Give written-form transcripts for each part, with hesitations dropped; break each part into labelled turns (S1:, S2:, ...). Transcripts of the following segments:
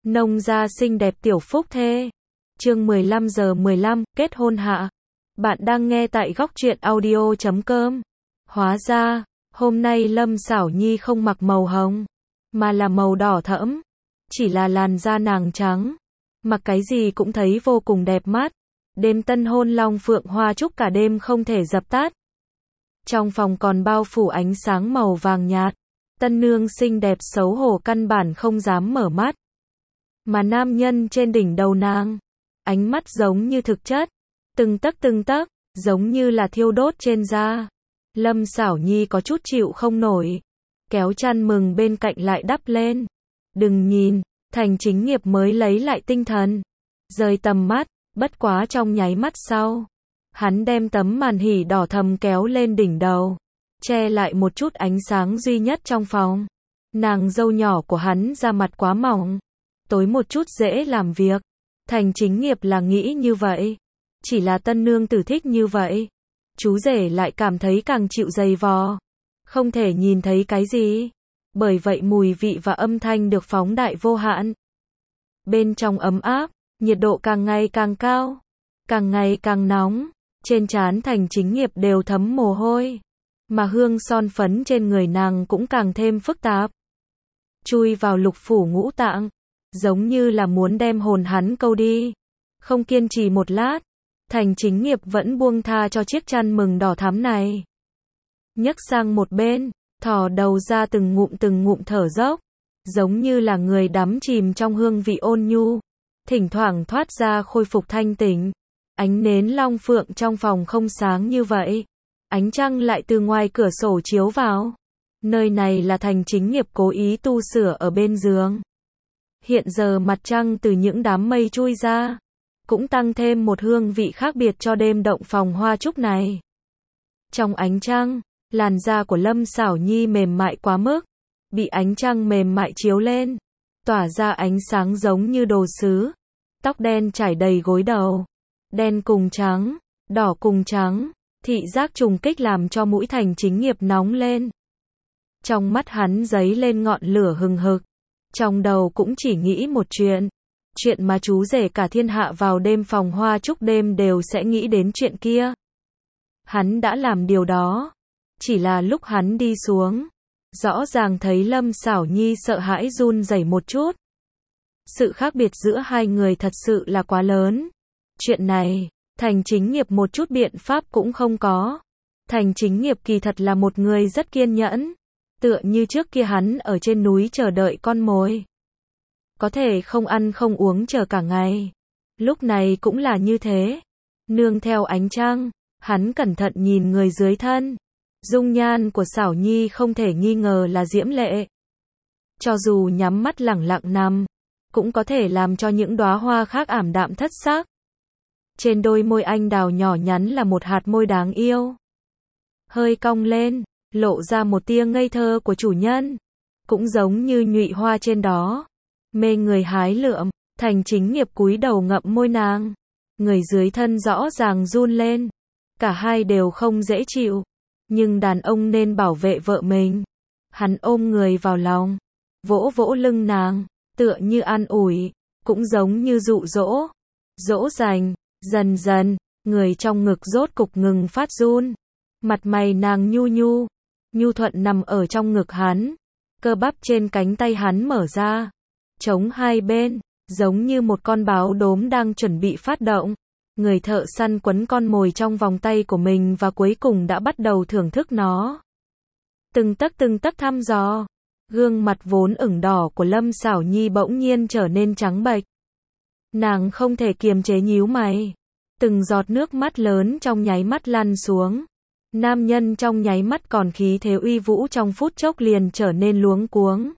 S1: Nông gia xinh đẹp tiểu phúc thê. Chương 15:15, kết hôn hạ. Bạn đang nghe tại góc truyện audio.com. Hóa ra, hôm nay Lâm Xảo Nhi không mặc màu hồng, mà là màu đỏ thẫm. Chỉ là làn da nàng trắng, mặc cái gì cũng thấy vô cùng đẹp mắt. Đêm tân hôn long phượng hoa chúc cả đêm không thể dập tắt. Trong phòng còn bao phủ ánh sáng màu vàng nhạt. Tân nương xinh đẹp xấu hổ căn bản không dám mở mắt. Mà nam nhân trên đỉnh đầu nàng, ánh mắt giống như thực chất, từng tấc, giống như là thiêu đốt trên da. Lâm Xảo Nhi có chút chịu không nổi, kéo chăn mừng bên cạnh lại đắp lên. Đừng nhìn, Thành Chính Nghiệp mới lấy lại tinh thần, rời tầm mắt, bất quá trong nháy mắt sau, hắn đem tấm màn hỉ đỏ thầm kéo lên đỉnh đầu, che lại một chút ánh sáng duy nhất trong phòng. Nàng dâu nhỏ của hắn da mặt quá mỏng, tối một chút dễ làm việc. Thành Chính Nghiệp là nghĩ như vậy, chỉ là tân nương tử thích như vậy, chú rể lại cảm thấy càng chịu dày vò, không thể nhìn thấy cái gì. Bởi vậy mùi vị và âm thanh được phóng đại vô hạn. Bên trong ấm áp, nhiệt độ càng ngày càng cao, càng ngày càng nóng, trên trán Thành Chính Nghiệp đều thấm mồ hôi, mà hương son phấn trên người nàng cũng càng thêm phức tạp, chui vào lục phủ ngũ tạng, giống như là muốn đem hồn hắn câu đi. Không kiên trì một lát, Thành Chính Nghiệp vẫn buông tha cho chiếc chăn mừng đỏ thắm này, nhấc sang một bên, thò đầu ra từng ngụm thở dốc, giống như là người đắm chìm trong hương vị ôn nhu, thỉnh thoảng thoát ra khôi phục thanh tỉnh. Ánh nến long phượng trong phòng không sáng như vậy, ánh trăng lại từ ngoài cửa sổ chiếu vào. Nơi này là Thành Chính Nghiệp cố ý tu sửa ở bên giường. Hiện giờ mặt trăng từ những đám mây chui ra, cũng tăng thêm một hương vị khác biệt cho đêm động phòng hoa trúc này. Trong ánh trăng, làn da của Lâm Xảo Nhi mềm mại quá mức, bị ánh trăng mềm mại chiếu lên, tỏa ra ánh sáng giống như đồ sứ. Tóc đen trải đầy gối đầu, đen cùng trắng, đỏ cùng trắng, thị giác trùng kích làm cho mũi Thành Chính Nghiệp nóng lên. Trong mắt hắn giấy lên ngọn lửa hừng hực, trong đầu cũng chỉ nghĩ một chuyện mà chú rể cả thiên hạ vào đêm phòng hoa trúc đêm đều sẽ nghĩ đến chuyện kia. Hắn đã làm điều đó, chỉ là lúc hắn đi xuống, rõ ràng thấy Lâm Xảo Nhi sợ hãi run rẩy một chút. Sự khác biệt giữa hai người thật sự là quá lớn. Chuyện này, Thành Chính Nghiệp một chút biện pháp cũng không có. Thành Chính Nghiệp kỳ thật là một người rất kiên nhẫn, tựa như trước kia hắn ở trên núi chờ đợi con mồi, có thể không ăn không uống chờ cả ngày. Lúc này cũng là như thế. Nương theo ánh trăng, hắn cẩn thận nhìn người dưới thân. Dung nhan của Xảo Nhi không thể nghi ngờ là diễm lệ. Cho dù nhắm mắt lẳng lặng nằm, cũng có thể làm cho những đóa hoa khác ảm đạm thất sắc. Trên đôi môi anh đào nhỏ nhắn là một hạt môi đáng yêu, hơi cong lên, lộ ra một tia ngây thơ của chủ nhân, cũng giống như nhụy hoa trên đó, mê người hái lượm. Thành Chính Nghiệp cúi đầu ngậm môi nàng, người dưới thân rõ ràng run lên, cả hai đều không dễ chịu, nhưng đàn ông nên bảo vệ vợ mình. Hắn ôm người vào lòng, vỗ vỗ lưng nàng, tựa như an ủi, cũng giống như dụ dỗ, dỗ dành. Dần dần, người trong ngực rốt cục ngừng phát run, mặt mày nàng nhu thuận nằm ở trong ngực hắn, cơ bắp trên cánh tay hắn mở ra, chống hai bên, giống như một con báo đốm đang chuẩn bị phát động. Người thợ săn quấn con mồi trong vòng tay của mình và cuối cùng đã bắt đầu thưởng thức nó. Từng tấc thăm dò, gương mặt vốn ửng đỏ của Lâm Xảo Nhi bỗng nhiên trở nên trắng bệch. Nàng không thể kiềm chế nhíu mày, từng giọt nước mắt lớn trong nháy mắt lăn xuống. Nam nhân trong nháy mắt còn khí thế uy vũ trong phút chốc liền trở nên luống cuống.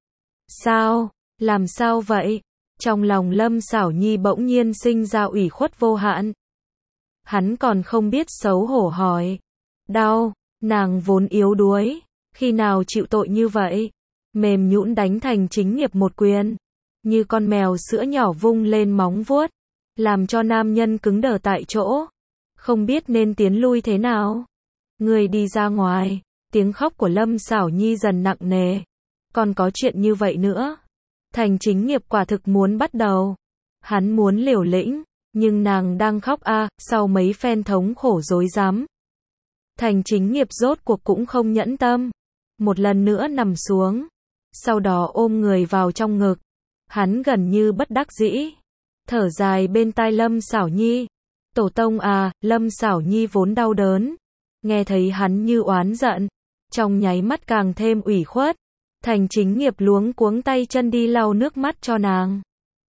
S1: Sao? Làm sao vậy? Trong lòng Lâm Xảo Nhi bỗng nhiên sinh ra ủy khuất vô hạn. Hắn còn không biết xấu hổ hỏi. Đau, nàng vốn yếu đuối, khi nào chịu tội như vậy? Mềm nhũn đánh Thành Chính Nghiệp một quyền, như con mèo sữa nhỏ vung lên móng vuốt, làm cho nam nhân cứng đờ tại chỗ, không biết nên tiến lui thế nào. Người đi ra ngoài. Tiếng khóc của Lâm Xảo Nhi dần nặng nề. Còn có chuyện như vậy nữa? Thành Chính Nghiệp quả thực muốn bắt đầu. Hắn muốn liều lĩnh, nhưng nàng đang khóc sau mấy phen thống khổ rối rắm. Thành Chính Nghiệp rốt cuộc cũng không nhẫn tâm. Một lần nữa nằm xuống. Sau đó ôm người vào trong ngực. Hắn gần như bất đắc dĩ. Thở dài bên tai Lâm Sảo Nhi. Tổ tông Lâm Sảo Nhi vốn đau đớn. Nghe thấy hắn như oán giận. Trong nháy mắt càng thêm ủy khuất. Thành Chính Nghiệp luống cuống tay chân đi lau nước mắt cho nàng.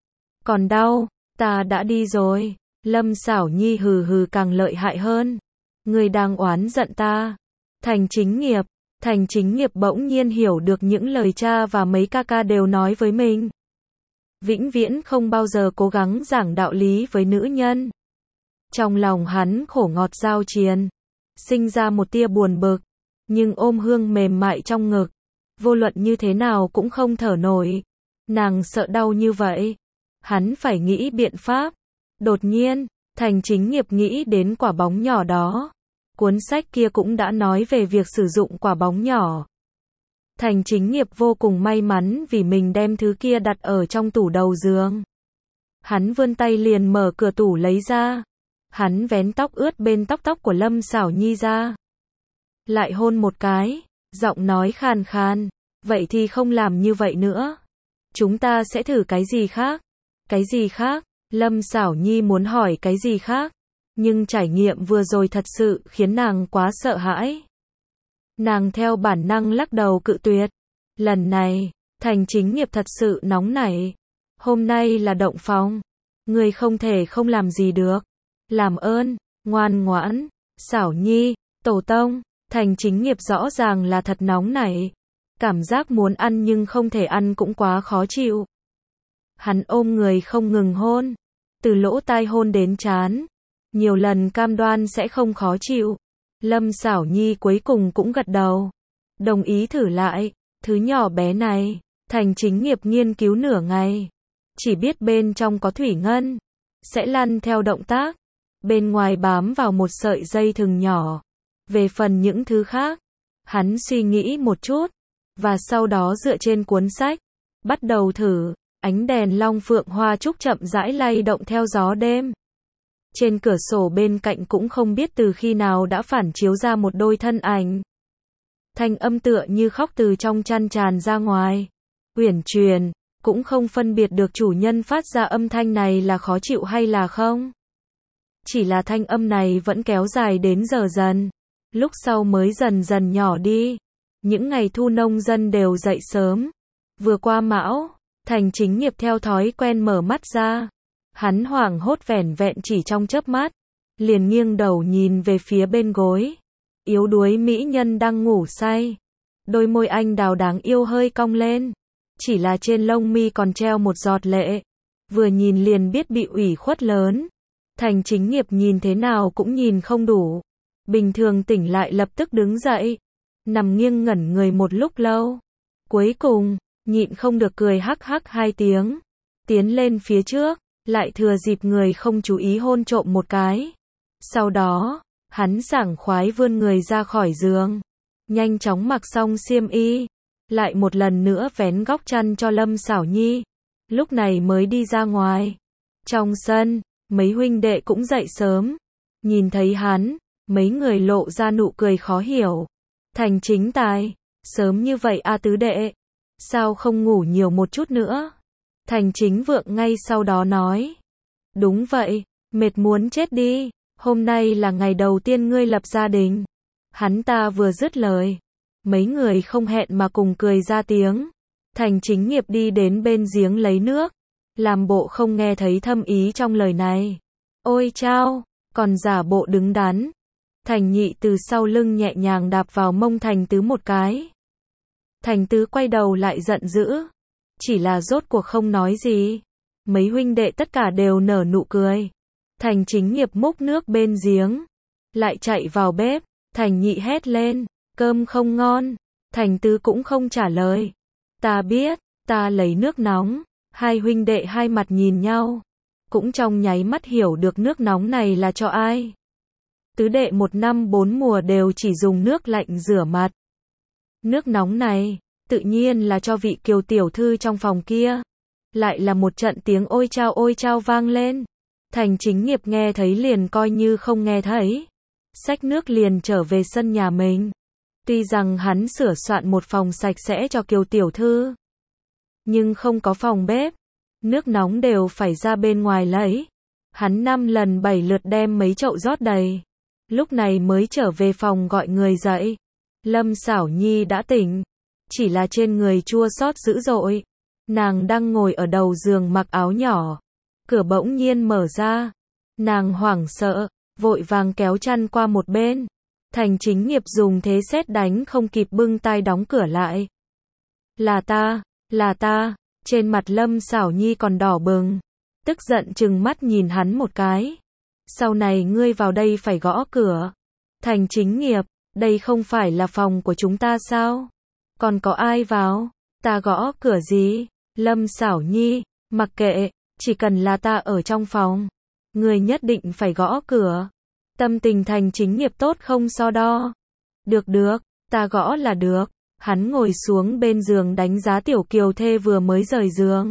S1: Còn đau, ta đã đi rồi. Lâm Sảo Nhi hừ hừ càng lợi hại hơn. Người đang oán giận ta. Thành Chính Nghiệp bỗng nhiên hiểu được những lời cha và mấy ca ca đều nói với mình. Vĩnh viễn không bao giờ cố gắng giảng đạo lý với nữ nhân. Trong lòng hắn khổ ngọt giao triền. Sinh ra một tia buồn bực. Nhưng ôm Hương mềm mại trong ngực. Vô luận như thế nào cũng không thở nổi. Nàng sợ đau như vậy. Hắn phải nghĩ biện pháp. Đột nhiên, Thành Chính Nghiệp nghĩ đến quả bóng nhỏ đó. Cuốn sách kia cũng đã nói về việc sử dụng quả bóng nhỏ. Thành Chính Nghiệp vô cùng may mắn vì mình đem thứ kia đặt ở trong tủ đầu giường. Hắn vươn tay liền mở cửa tủ lấy ra. Hắn vén tóc ướt bên tóc của Lâm Sảo Nhi ra. Lại hôn một cái, giọng nói khàn khàn. Vậy thì không làm như vậy nữa. Chúng ta sẽ thử cái gì khác? Cái gì khác? Lâm Sảo Nhi muốn hỏi cái gì khác. Nhưng trải nghiệm vừa rồi thật sự khiến nàng quá sợ hãi. Nàng theo bản năng lắc đầu cự tuyệt. Lần này, Thành Chính Nghiệp thật sự nóng nảy. Hôm nay là động phòng. Người không thể không làm gì được. Làm ơn, ngoan ngoãn, Sảo Nhi, tổ tông. Thành Chính Nghiệp rõ ràng là thật nóng nảy. Cảm giác muốn ăn nhưng không thể ăn cũng quá khó chịu. Hắn ôm người không ngừng hôn. Từ lỗ tai hôn đến trán. Nhiều lần cam đoan sẽ không khó chịu. Lâm Sảo Nhi cuối cùng cũng gật đầu. Đồng ý thử lại. Thứ nhỏ bé này. Thành Chính Nghiệp nghiên cứu nửa ngày. Chỉ biết bên trong có thủy ngân. Sẽ lăn theo động tác. Bên ngoài bám vào một sợi dây thừng nhỏ. Về phần những thứ khác. Hắn suy nghĩ một chút. Và sau đó dựa trên cuốn sách. Bắt đầu thử. Ánh đèn long phượng hoa trúc chậm rãi lay động theo gió đêm. Trên cửa sổ bên cạnh cũng không biết từ khi nào đã phản chiếu ra một đôi thân ảnh. Thanh âm tựa như khóc từ trong chăn tràn ra ngoài. Uyển chuyển, cũng không phân biệt được chủ nhân phát ra âm thanh này là khó chịu hay là không. Chỉ là thanh âm này vẫn kéo dài đến giờ dần. Lúc sau mới dần dần nhỏ đi. Những ngày thu nông dân đều dậy sớm. Vừa qua Mão, Thành Chính Nghiệp theo thói quen mở mắt ra. Hắn hoảng hốt vẻn vẹn chỉ trong chớp mắt. Liền nghiêng đầu nhìn về phía bên gối. Yếu đuối mỹ nhân đang ngủ say. Đôi môi anh đào đáng yêu hơi cong lên. Chỉ là trên lông mi còn treo một giọt lệ. Vừa nhìn liền biết bị ủy khuất lớn. Thành Chính Nghiệp nhìn thế nào cũng nhìn không đủ. Bình thường tỉnh lại lập tức đứng dậy. Nằm nghiêng ngẩn người một lúc lâu. Cuối cùng, nhịn không được cười hắc hắc 2 tiếng. Tiến lên phía trước, lại thừa dịp người không chú ý hôn trộm một cái. Sau đó, hắn sảng khoái vươn người ra khỏi giường. Nhanh chóng mặc xong xiêm y. Lại một lần nữa vén góc chăn cho Lâm Sảo Nhi. Lúc này mới đi ra ngoài. Trong sân, mấy huynh đệ cũng dậy sớm. Nhìn thấy hắn, mấy người lộ ra nụ cười khó hiểu. Thành Chính Tài, sớm như vậy tứ đệ. Sao không ngủ nhiều một chút nữa? Thành Chính Vượng ngay sau đó nói. Đúng vậy, mệt muốn chết đi. Hôm nay là ngày đầu tiên ngươi lập gia đình. Hắn ta vừa dứt lời. Mấy người không hẹn mà cùng cười ra tiếng. Thành Chính Nghiệp đi đến bên giếng lấy nước. Làm bộ không nghe thấy thâm ý trong lời này. Ôi chao, còn giả bộ đứng đắn. Thành Nhị từ sau lưng nhẹ nhàng đạp vào mông Thành Tứ một cái. Thành Tứ quay đầu lại giận dữ. Chỉ là rốt cuộc không nói gì. Mấy huynh đệ tất cả đều nở nụ cười. Thành Chính Nghiệp múc nước bên giếng. Lại chạy vào bếp. Thành Nhị hét lên. Cơm không ngon. Thành Tứ cũng không trả lời. Ta biết, ta lấy nước nóng. Hai huynh đệ hai mặt nhìn nhau. Cũng trong nháy mắt hiểu được nước nóng này là cho ai. Tứ đệ 1 năm 4 mùa đều chỉ dùng nước lạnh rửa mặt. Nước nóng này, tự nhiên là cho vị Kiều tiểu thư trong phòng kia. Lại là một trận tiếng ôi chao vang lên. Thành Chính Nghiệp nghe thấy liền coi như không nghe thấy. Xách nước liền trở về sân nhà mình. Tuy rằng hắn sửa soạn một phòng sạch sẽ cho Kiều tiểu thư, nhưng không có phòng bếp. Nước nóng đều phải ra bên ngoài lấy. Hắn 5 lần 7 lượt đem mấy chậu rót đầy. Lúc này mới trở về phòng gọi người dậy. Lâm Sảo Nhi đã tỉnh. Chỉ là trên người chua xót dữ dội. Nàng đang ngồi ở đầu giường mặc áo nhỏ. Cửa bỗng nhiên mở ra. Nàng hoảng sợ, vội vàng kéo chăn qua một bên. Thành Chính Nghiệp dùng thế sét đánh không kịp bưng tay đóng cửa lại. Là ta. Trên mặt Lâm Sảo Nhi còn đỏ bừng. Tức giận trừng mắt nhìn hắn một cái. Sau này ngươi vào đây phải gõ cửa. Thành Chính Nghiệp, đây không phải là phòng của chúng ta sao? Còn có ai vào? Ta gõ cửa gì? Lâm Sảo Nhi, mặc kệ, chỉ cần là ta ở trong phòng. Ngươi nhất định phải gõ cửa. Tâm tình Thành Chính Nghiệp tốt không so đo. Được, ta gõ là được. Hắn ngồi xuống bên giường đánh giá tiểu kiều thê vừa mới rời giường.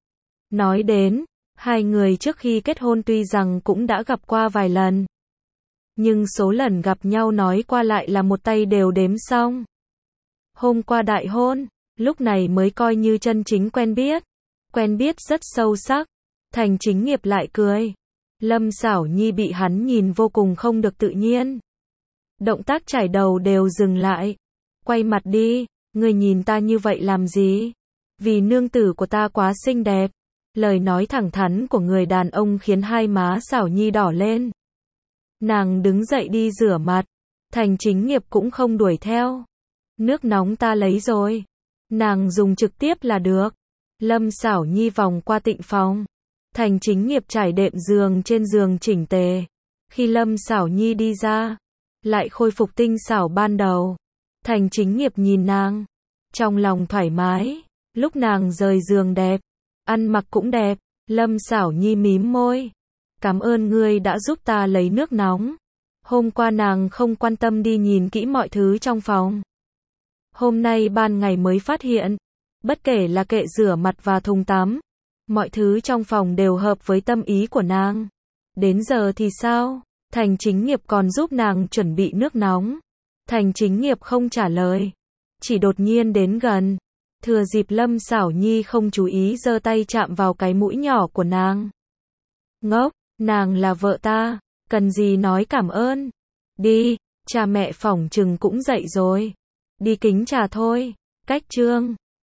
S1: Nói đến, hai người trước khi kết hôn tuy rằng cũng đã gặp qua vài lần. Nhưng số lần gặp nhau nói qua lại là một tay đều đếm xong. Hôm qua đại hôn, lúc này mới coi như chân chính quen biết. Quen biết rất sâu sắc. Thành Chính Nghiệp lại cười. Lâm Sảo Nhi bị hắn nhìn vô cùng không được tự nhiên. Động tác chải đầu đều dừng lại. Quay mặt đi, ngươi nhìn ta như vậy làm gì? Vì nương tử của ta quá xinh đẹp. Lời nói thẳng thắn của người đàn ông khiến hai má Sảo Nhi đỏ lên. Nàng đứng dậy đi rửa mặt. Thành Chính Nghiệp cũng không đuổi theo. Nước nóng ta lấy rồi. Nàng dùng trực tiếp là được. Lâm Sảo Nhi vòng qua tịnh phòng. Thành Chính Nghiệp trải đệm giường trên giường chỉnh tề. Khi Lâm Sảo Nhi đi ra, lại khôi phục tinh xảo ban đầu. Thành Chính Nghiệp nhìn nàng, trong lòng thoải mái. Lúc nàng rời giường đẹp, ăn mặc cũng đẹp. Lâm Sảo Nhi mím môi. Cảm ơn ngươi đã giúp ta lấy nước nóng. Hôm qua nàng không quan tâm đi nhìn kỹ mọi thứ trong phòng. Hôm nay ban ngày mới phát hiện, bất kể là kệ rửa mặt và thùng tắm, mọi thứ trong phòng đều hợp với tâm ý của nàng. Đến giờ thì sao? Thành Chính Nghiệp còn giúp nàng chuẩn bị nước nóng. Thành Chính Nghiệp không trả lời, chỉ đột nhiên đến gần. Thừa dịp Lâm Sảo Nhi không chú ý giơ tay chạm vào cái mũi nhỏ của nàng. Ngốc, nàng là vợ ta, cần gì nói cảm ơn. Đi, cha mẹ phỏng chừng cũng dậy rồi. Đi kính trà thôi. Cách chương